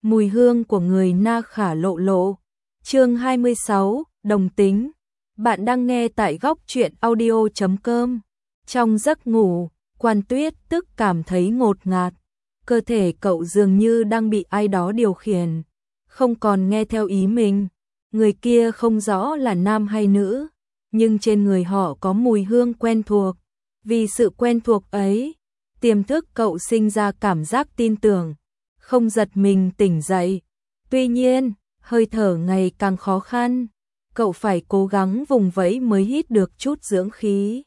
Mùi hương của người na khả lộ lộ. Chương 26, đồng tính. Bạn đang nghe tại góc truyện audio.com. Trong giấc ngủ, Quan Tuyết tức cảm thấy ngột ngạt. Cơ thể cậu dường như đang bị ai đó điều khiển, không còn nghe theo ý mình. Người kia không rõ là nam hay nữ, nhưng trên người họ có mùi hương quen thuộc. Vì sự quen thuộc ấy, tiềm thức cậu sinh ra cảm giác tin tưởng, không giật mình tỉnh dậy. Tuy nhiên, hơi thở ngày càng khó khăn, cậu phải cố gắng vùng vẫy mới hít được chút dưỡng khí.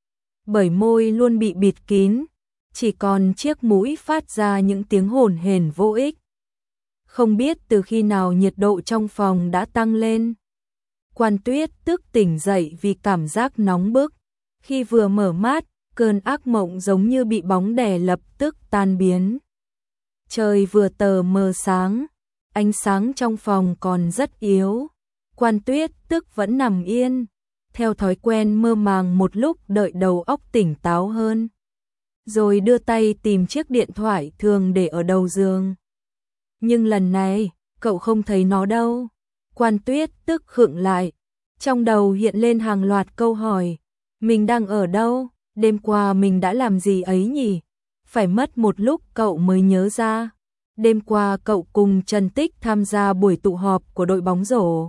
Bởi môi luôn bị bịt kín, chỉ còn chiếc mũi phát ra những tiếng hổn hển vô ích. Không biết từ khi nào nhiệt độ trong phòng đã tăng lên. Quan Tuyết tức tỉnh dậy vì cảm giác nóng bức. Khi vừa mở mắt, cơn ác mộng giống như bị bóng đè lập tức tan biến. Trời vừa tờ mờ sáng, ánh sáng trong phòng còn rất yếu. Quan Tuyết tức vẫn nằm yên, theo thói quen mơ màng một lúc đợi đầu óc tỉnh táo hơn. Rồi đưa tay tìm chiếc điện thoại thường để ở đầu giường. Nhưng lần này, cậu không thấy nó đâu. Quan Tuyết tức khựng lại, trong đầu hiện lên hàng loạt câu hỏi. Mình đang ở đâu? Đêm qua mình đã làm gì ấy nhỉ? Phải mất một lúc cậu mới nhớ ra. Đêm qua cậu cùng Trần Tích tham gia buổi tụ họp của đội bóng rổ.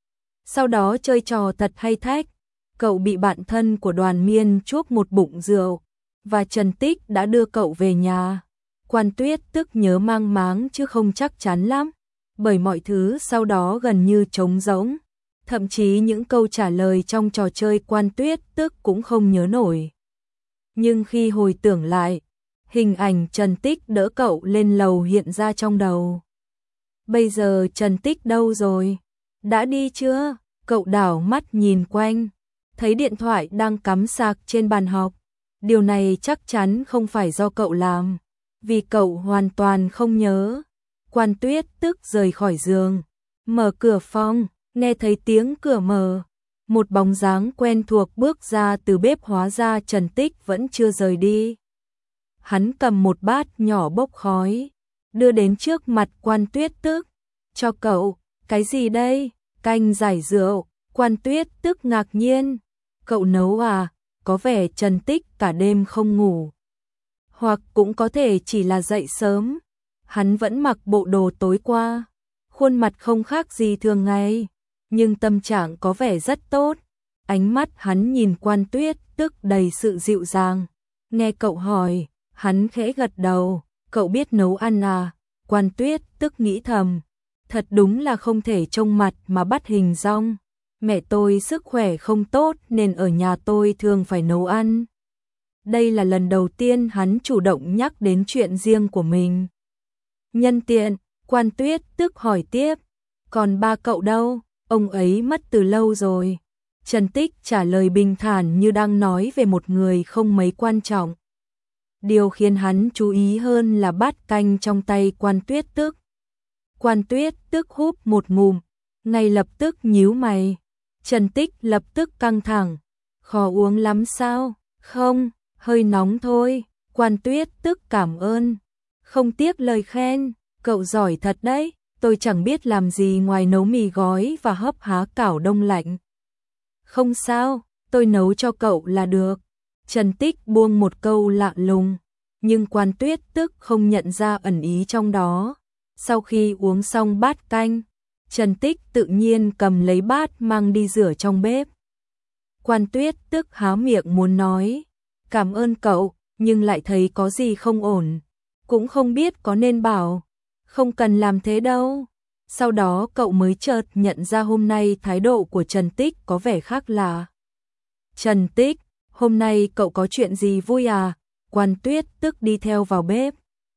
Sau đó chơi trò thật hay thách. Cậu bị bạn thân của Đoàn Miên chuốc một bụng rượu, và Trần Tích đã đưa cậu về nhà. Quan Tuyết tức nhớ mang máng chứ không chắc chắn lắm, bởi mọi thứ sau đó gần như trống rỗng. Thậm chí những câu trả lời trong trò chơi Quan Tuyết tức cũng không nhớ nổi. Nhưng khi hồi tưởng lại, hình ảnh Trần Tích đỡ cậu lên lầu hiện ra trong đầu. Bây giờ Trần Tích đâu rồi? Đã đi chưa? Cậu đảo mắt nhìn quanh, thấy điện thoại đang cắm sạc trên bàn học. Điều này chắc chắn không phải do cậu làm, vì cậu hoàn toàn không nhớ. Quan Tuyết tức rời khỏi giường, mở cửa phòng, nghe thấy tiếng cửa mở. Một bóng dáng quen thuộc bước ra từ bếp, hóa ra Trần Tích vẫn chưa rời đi. Hắn cầm một bát nhỏ bốc khói, đưa đến trước mặt Quan Tuyết tức. Cho cậu, cái gì đây? Canh giải rượu. Quan Tuyết tức ngạc nhiên. Cậu nấu à? Có vẻ Trần Tích cả đêm không ngủ. Hoặc cũng có thể chỉ là dậy sớm. Hắn vẫn mặc bộ đồ tối qua, khuôn mặt không khác gì thường ngày, nhưng tâm trạng có vẻ rất tốt. Ánh mắt hắn nhìn Quan Tuyết tức đầy sự dịu dàng. Nghe cậu hỏi, hắn khẽ gật đầu. Cậu biết nấu ăn à? Quan Tuyết tức nghĩ thầm, thật đúng là không thể trông mặt mà bắt hình dong. Mẹ tôi sức khỏe không tốt nên ở nhà tôi thường phải nấu ăn. Đây là lần đầu tiên hắn chủ động nhắc đến chuyện riêng của mình. Nhân tiện, Quan Tuyết tức hỏi tiếp, còn ba cậu đâu? Ông ấy mất từ lâu rồi. Trần Tích trả lời bình thản như đang nói về một người không mấy quan trọng. Điều khiến hắn chú ý hơn là bát canh trong tay Quan Tuyết tức. Quan Tuyết tức húp một ngụm, ngay lập tức nhíu mày. Trần Tích lập tức căng thẳng. Khó uống lắm sao? Không, hơi nóng thôi. Quan Tuyết tức cảm ơn. Không tiếc lời khen, cậu giỏi thật đấy. Tôi chẳng biết làm gì ngoài nấu mì gói và hấp há cảo đông lạnh. Không sao, tôi nấu cho cậu là được. Trần Tích buông một câu lạ lùng, nhưng Quan Tuyết tức không nhận ra ẩn ý trong đó. Sau khi uống xong bát canh, Trần Tích tự nhiên cầm lấy bát mang đi rửa trong bếp. Quan Tuyết tức há miệng muốn nói cảm ơn cậu, nhưng lại thấy có gì không ổn. Cũng không biết có nên bảo không cần làm thế đâu. Sau đó cậu mới chợt nhận ra hôm nay thái độ của Trần Tích có vẻ khác lạ. Trần Tích, hôm nay cậu có chuyện gì vui à? Quan Tuyết tức đi theo vào bếp,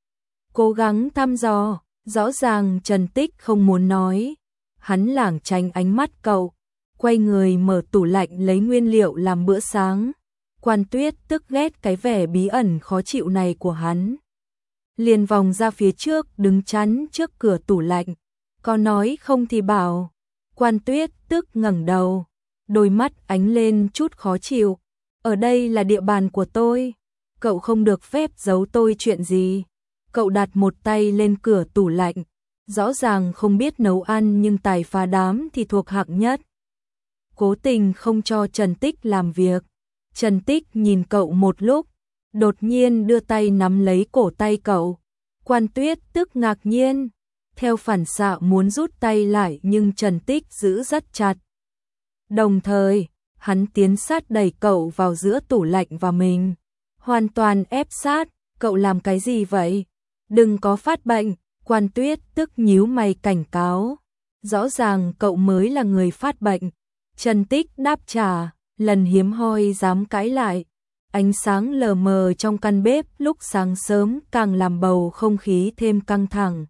cố gắng thăm dò. Rõ ràng Trần Tích không muốn nói. Hắn lảng tránh ánh mắt cậu, quay người mở tủ lạnh lấy nguyên liệu làm bữa sáng. Quan Tuyết tức ghét cái vẻ bí ẩn khó chịu này của hắn, liền vòng ra phía trước đứng chắn trước cửa tủ lạnh. Có nói không thì bảo. Quan Tuyết tức ngẩng đầu, đôi mắt ánh lên chút khó chịu. Ở đây là địa bàn của tôi, cậu không được phép giấu tôi chuyện gì. Cậu đặt một tay lên cửa tủ lạnh, Rõ ràng không biết nấu ăn nhưng tài phá đám thì thuộc hạng nhất. Cố tình không cho Trần Tích làm việc. Trần Tích nhìn cậu một lúc, đột nhiên đưa tay nắm lấy cổ tay cậu. Quan Tuyết tức ngạc nhiên, theo phản xạ muốn rút tay lại nhưng Trần Tích giữ rất chặt. Đồng thời, hắn tiến sát đẩy cậu vào giữa tủ lạnh và mình. Hoàn toàn ép sát, cậu làm cái gì vậy? Đừng có phát bệnh, Quan Tuyết tức nhíu mày cảnh cáo. Rõ ràng cậu mới là người phát bệnh. Trần Tích đáp trả, lần hiếm hoi dám cãi lại. Ánh sáng lờ mờ trong căn bếp lúc sáng sớm càng làm bầu không khí thêm căng thẳng.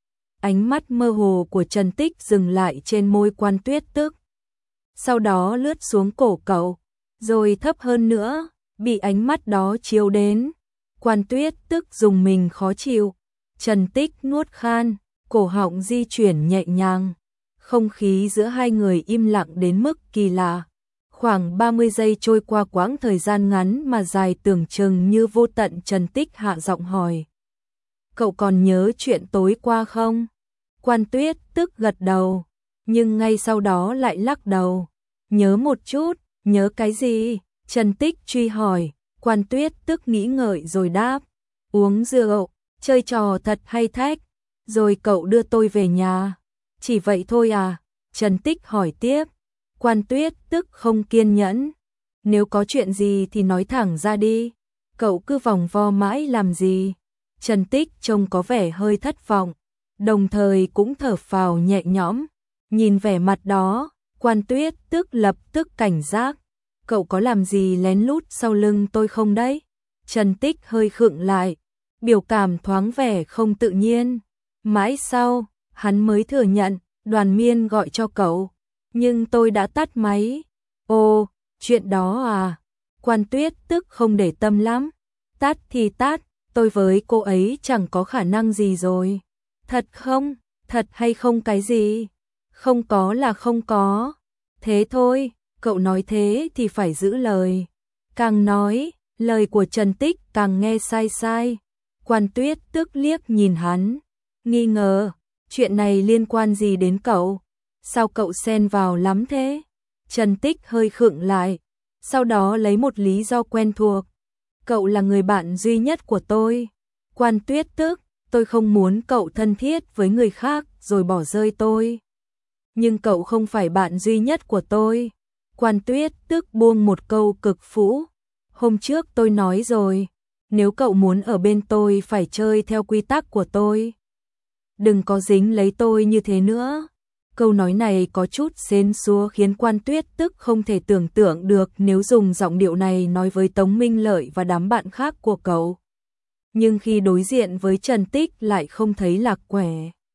Ánh mắt mơ hồ của Trần Tích dừng lại trên môi Quan Tuyết tức. Sau đó lướt xuống cổ cậu, rồi thấp hơn nữa, bị ánh mắt đó chiếu đến. Quan Tuyết tức dùng mình khó chịu. Trần Tích nuốt khan, cổ họng di chuyển nhẹ nhàng. Không khí giữa hai người im lặng đến mức kỳ lạ. Khoảng 30 giây trôi qua, quãng thời gian ngắn mà dài tưởng chừng như vô tận. Trần Tích hạ giọng hỏi. Cậu còn nhớ chuyện tối qua không? Quan Tuyết tức gật đầu, nhưng ngay sau đó lại lắc đầu. Nhớ một chút, nhớ cái gì? Trần Tích truy hỏi. Quan Tuyết tức nghĩ ngợi rồi đáp. Uống rượu, chơi trò thật hay thách, rồi cậu đưa tôi về nhà. Chỉ vậy thôi à? Trần Tích hỏi tiếp. Quan Tuyết tức không kiên nhẫn. Nếu có chuyện gì thì nói thẳng ra đi. Cậu cứ vòng vo mãi làm gì? Trần Tích trông có vẻ hơi thất vọng, đồng thời cũng thở phào nhẹ nhõm. Nhìn vẻ mặt đó, Quan Tuyết tức lập tức cảnh giác. Cậu có làm gì lén lút sau lưng tôi không đấy? Trần Tích hơi khựng lại, biểu cảm thoáng vẻ không tự nhiên. Mãi sau, hắn mới thừa nhận, Đoàn Miên gọi cho cậu. Nhưng tôi đã tắt máy. Ồ, chuyện đó à? Quan Tuyết tức không để tâm lắm. Tắt thì tắt, tôi với cô ấy chẳng có khả năng gì rồi. Thật không? Thật hay không cái gì? Không có là không có. Thế thôi, cậu nói thế thì phải giữ lời. Càng nói, lời của Trần Tích càng nghe sai sai. Quan Tuyết tức liếc nhìn hắn, nghi ngờ, chuyện này liên quan gì đến cậu? Sao cậu xen vào lắm thế? Trần Tích hơi khựng lại, sau đó lấy một lý do quen thuộc. Cậu là người bạn duy nhất của tôi. Quan Tuyết tức, tôi không muốn cậu thân thiết với người khác rồi bỏ rơi tôi. Nhưng cậu không phải bạn duy nhất của tôi. Quan Tuyết tức buông một câu cực phũ. Hôm trước tôi nói rồi, nếu cậu muốn ở bên tôi phải chơi theo quy tắc của tôi. Đừng có dính lấy tôi như thế nữa. Câu nói này có chút xến xúa khiến Quan Tuyết tức không thể tưởng tượng được nếu dùng giọng điệu này nói với Tống Minh Lợi và đám bạn khác của cậu. Nhưng khi đối diện với Trần Tích lại không thấy lạc quẻ.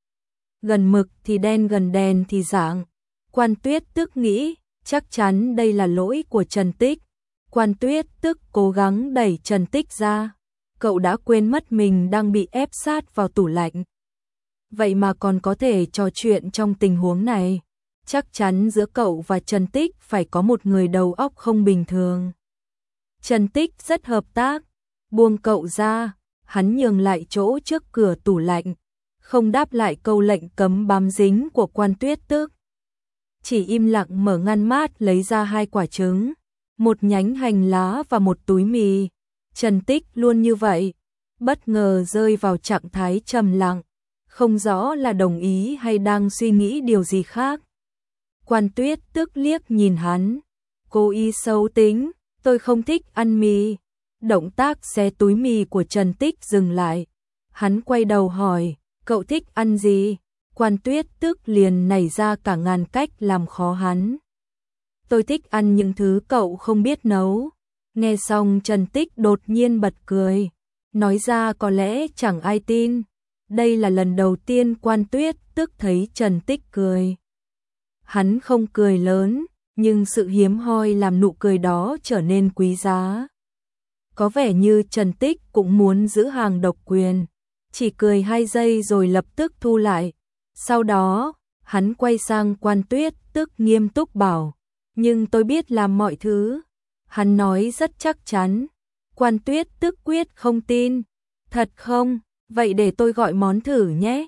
Gần mực thì đen, gần đèn thì rạng. Quan Tuyết tức nghĩ, chắc chắn đây là lỗi của Trần Tích. Quan Tuyết tức cố gắng đẩy Trần Tích ra. Cậu đã quên mất mình đang bị ép sát vào tủ lạnh. Vậy mà còn có thể trò chuyện trong tình huống này. Chắc chắn giữa cậu và Trần Tích phải có một người đầu óc không bình thường. Trần Tích rất hợp tác, buông cậu ra, hắn nhường lại chỗ trước cửa tủ lạnh, không đáp lại câu lệnh cấm bám dính của Quan Tuyết tức. Chỉ im lặng mở ngăn mát lấy ra 2 quả trứng, một nhánh hành lá và một túi mì. Trần Tích luôn như vậy, bất ngờ rơi vào trạng thái trầm lặng, không rõ là đồng ý hay đang suy nghĩ điều gì khác. Quan Tuyết tức liếc nhìn hắn, cô y xấu tính, tôi không thích ăn mì. Động tác xé túi mì của Trần Tích dừng lại. Hắn quay đầu hỏi, cậu thích ăn gì? Quan Tuyết tức liền nảy ra cả ngàn cách làm khó hắn. Tôi thích ăn những thứ cậu không biết nấu. Nghe xong Trần Tích đột nhiên bật cười. Nói ra có lẽ chẳng ai tin. Đây là lần đầu tiên Quan Tuyết tức thấy Trần Tích cười. Hắn không cười lớn, nhưng sự hiếm hoi làm nụ cười đó trở nên quý giá. Có vẻ như Trần Tích cũng muốn giữ hàng độc quyền. Chỉ cười 2 giây rồi lập tức thu lại. Sau đó, hắn quay sang Quan Tuyết tức nghiêm túc bảo. Nhưng tôi biết làm mọi thứ. Hắn nói rất chắc chắn. Quan Tuyết tức quyết không tin. Thật không? Vậy để tôi gọi món thử nhé.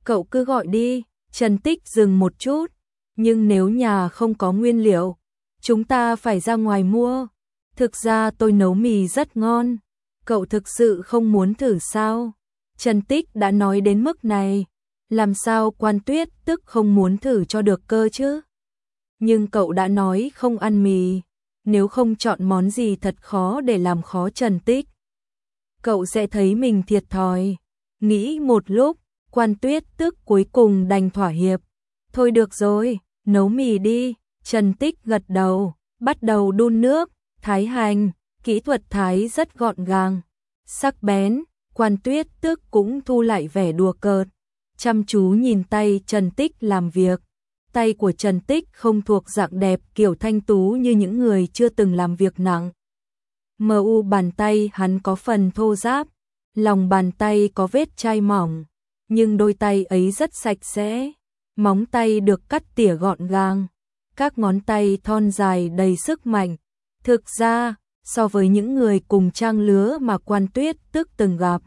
Cậu cứ gọi đi. Trần Tích dừng một chút. Nhưng nếu nhà không có nguyên liệu, chúng ta phải ra ngoài mua. Thực ra tôi nấu mì rất ngon. Cậu thực sự không muốn thử sao? Trần Tích đã nói đến mức này, làm sao Quan Tuyết Tức không muốn thử cho được cơ chứ? Nhưng cậu đã nói không ăn mì, nếu không chọn món gì thật khó để làm khó Trần Tích. Cậu sẽ thấy mình thiệt thòi. Nghĩ một lúc, Quan Tuyết Tức cuối cùng đành thỏa hiệp. Thôi được rồi, nấu mì đi. Trần Tích gật đầu, bắt đầu đun nước, thái hành, kỹ thuật thái rất gọn gàng, sắc bén. Quan Tuyết Tức cũng thu lại vẻ đùa cợt, chăm chú nhìn tay Trần Tích làm việc. Tay của Trần Tích không thuộc dạng đẹp kiểu thanh tú như những người chưa từng làm việc nặng. Bàn tay hắn có phần thô ráp, lòng bàn tay có vết chai mỏng, nhưng đôi tay ấy rất sạch sẽ, móng tay được cắt tỉa gọn gàng, các ngón tay thon dài đầy sức mạnh. Thực ra, so với những người cùng trang lứa mà Quan Tuyết Tức từng gặp,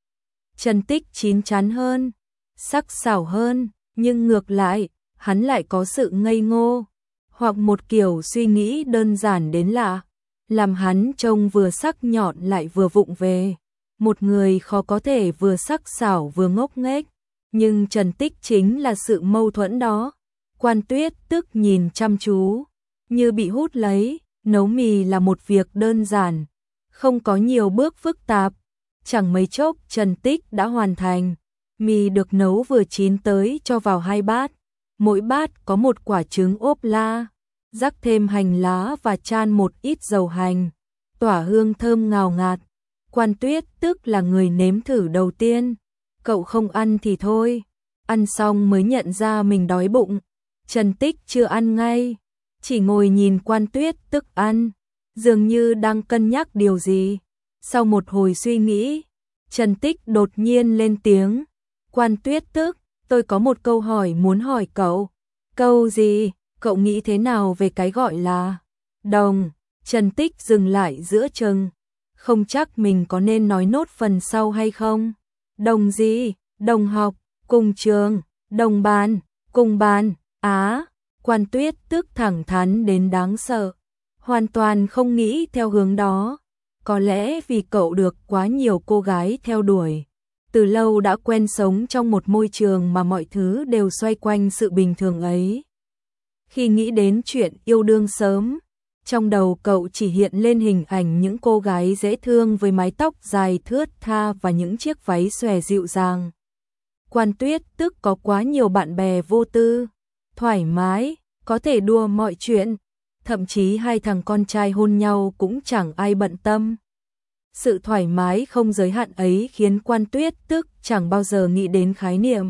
Trần Tích chín chắn hơn, sắc sảo hơn, nhưng ngược lại, hắn lại có sự ngây ngô, hoặc một kiểu suy nghĩ đơn giản đến lạ, làm hắn trông vừa sắc nhọn lại vừa vụng về. Một người khó có thể vừa sắc sảo vừa ngốc nghếch, nhưng Trần Tích chính là sự mâu thuẫn đó. Quan Tuyết Tức nhìn chăm chú, như bị hút lấy. Nấu mì là một việc đơn giản, không có nhiều bước phức tạp. Chẳng mấy chốc Trần Tích đã hoàn thành. Mì được nấu vừa chín tới cho vào 2 bát. Mỗi bát có một quả trứng ốp la, rắc thêm hành lá và chan một ít dầu hành, tỏa hương thơm ngào ngạt. Quan Tuyết Tức là người nếm thử đầu tiên. Cậu không ăn thì thôi, ăn xong mới nhận ra mình đói bụng. Trần Tích chưa ăn ngay, chỉ ngồi nhìn Quan Tuyết Tức ăn, dường như đang cân nhắc điều gì. Sau một hồi suy nghĩ, Trần Tích đột nhiên lên tiếng. Quan Tuyết Tức, tôi có một câu hỏi muốn hỏi cậu. Câu gì? Cậu nghĩ thế nào về cái gọi là đồng? Trần Tích dừng lại giữa chừng, không chắc mình có nên nói nốt phần sau hay không. Đồng gì? Đồng học, cùng trường, đồng bàn, cùng bàn. Quan Tuyết Tức thẳng thắn đến đáng sợ, hoàn toàn không nghĩ theo hướng đó. Có lẽ vì cậu được quá nhiều cô gái theo đuổi, từ lâu đã quen sống trong một môi trường mà mọi thứ đều xoay quanh sự bình thường ấy. Khi nghĩ đến chuyện yêu đương sớm, trong đầu cậu chỉ hiện lên hình ảnh những cô gái dễ thương với mái tóc dài thướt tha và những chiếc váy xòe dịu dàng. Quan Tuyết Tức có quá nhiều bạn bè vô tư, thoải mái, có thể đùa mọi chuyện, thậm chí 2 thằng con trai hôn nhau cũng chẳng ai bận tâm. Sự thoải mái không giới hạn ấy khiến Quan Tuyết Tức chẳng bao giờ nghĩ đến khái niệm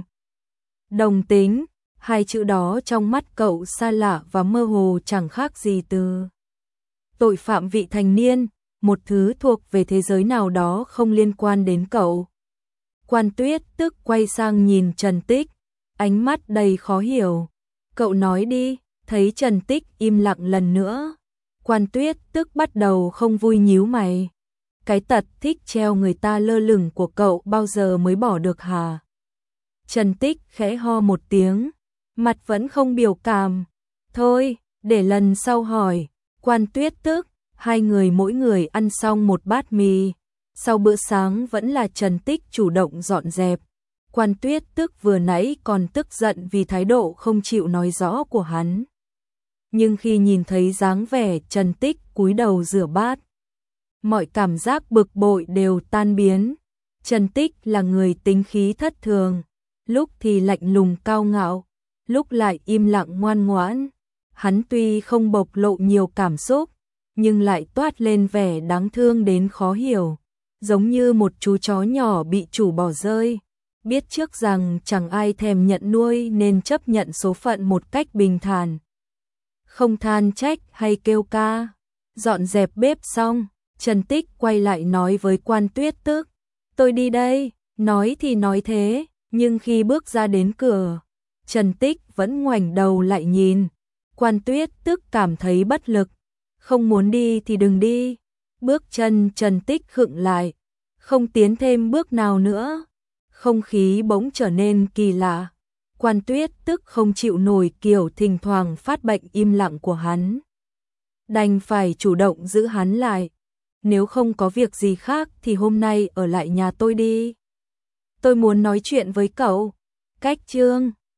đồng tính. 2 chữ đó trong mắt cậu xa lạ và mơ hồ, chẳng khác gì từ tội phạm vị thành niên, một thứ thuộc về thế giới nào đó không liên quan đến cậu. Quan Tuyết Tức quay sang nhìn Trần Tích, ánh mắt đầy khó hiểu. Cậu nói đi. Thấy Trần Tích im lặng lần nữa, Quan Tuyết Tức bắt đầu không vui nhíu mày. Cái tật thích treo người ta lơ lửng của cậu bao giờ mới bỏ được hả? Trần Tích khẽ ho một tiếng, mặt vẫn không biểu cảm. Thôi, để lần sau hỏi. Quan Tuyết Tức, 2 người mỗi người ăn xong một bát mì. Sau bữa sáng vẫn là Trần Tích chủ động dọn dẹp. Quan Tuyết Tức vừa nãy còn tức giận vì thái độ không chịu nói rõ của hắn. Nhưng khi nhìn thấy dáng vẻ Trần Tích cúi đầu rửa bát, mọi cảm giác bực bội đều tan biến. Trần Tích là người tính khí thất thường, lúc thì lạnh lùng cao ngạo, lúc lại im lặng ngoan ngoãn. Hắn tuy không bộc lộ nhiều cảm xúc, nhưng lại toát lên vẻ đáng thương đến khó hiểu, giống như một chú chó nhỏ bị chủ bỏ rơi, biết trước rằng chẳng ai thèm nhận nuôi nên chấp nhận số phận một cách bình thản, không than trách hay kêu ca. Dọn dẹp bếp xong, Trần Tích quay lại nói với Quan Tuyết Tức, tôi đi đây. Nói thì nói thế, nhưng khi bước ra đến cửa, Trần Tích vẫn ngoảnh đầu lại nhìn. Quan Tuyết Tức cảm thấy bất lực, không muốn đi thì đừng đi. Bước chân Trần Tích khựng lại, không tiến thêm bước nào nữa. Không khí bỗng trở nên kỳ lạ. Quan Tuyết tức không chịu nổi kiểu thỉnh thoảng phát bệnh im lặng của hắn. Đành phải chủ động giữ hắn lại. Nếu không có việc gì khác thì hôm nay ở lại nhà tôi đi. Tôi muốn nói chuyện với cậu. Cách chương